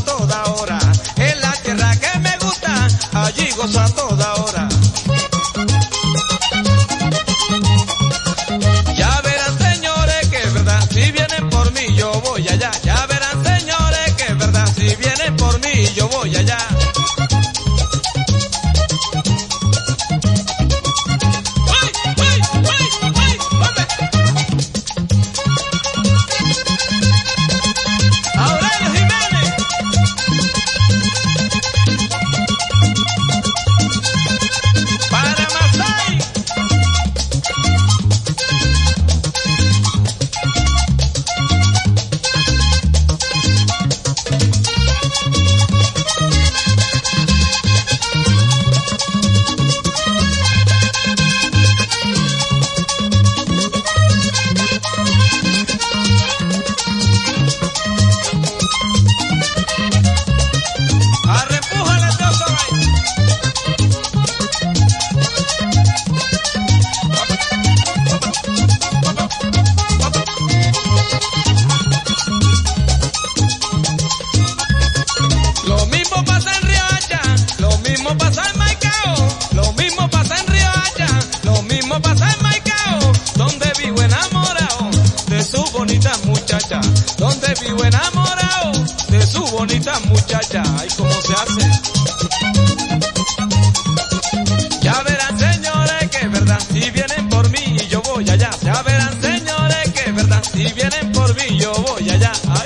toda hora. En la tierra que me gusta, allí gozo a toda hora. Ya verán señores que es verdad, si vienen por mí yo voy allá. Ya verán señores que es verdad, si vienen por mí yo voy allá. Lo mismo pasa en Riohacha, lo mismo pasa en Maicao, lo mismo pasa en Riohacha, lo mismo pasa en Maicao, donde vivo enamorado de su bonita muchacha, donde vivo enamorado de su bonita muchacha. Ay, ¿cómo se hace? Ya verán señores que es verdad, si vienen por mí y yo voy allá. Ya verán señores que es verdad, si vienen por mí yo voy allá. Ay.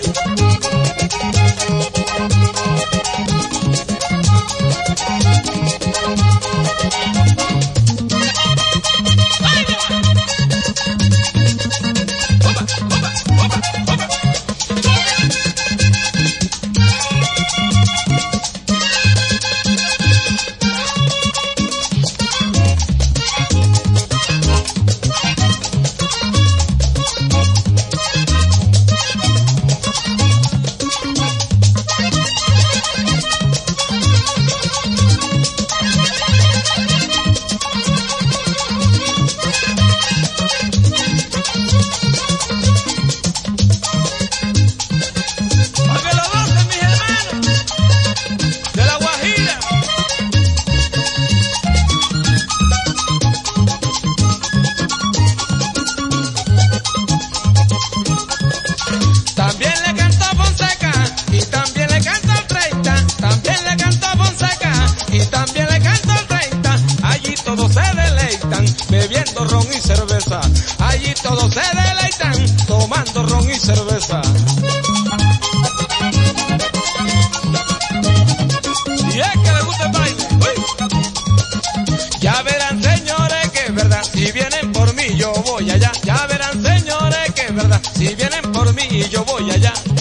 También le canto a Fonseca y también le canto al 30, también le canto a Fonseca y también le canto al 30. Allí todos se deleitan bebiendo ron y cerveza, allí todos se deleitan tomando ron y cerveza. Y es que le gusta el baile. ¡Uy! Ya verán señores que es verdad, si vienen por mí yo voy allá. Ya verán señores que es verdad, si vienen por mí yo voy allá.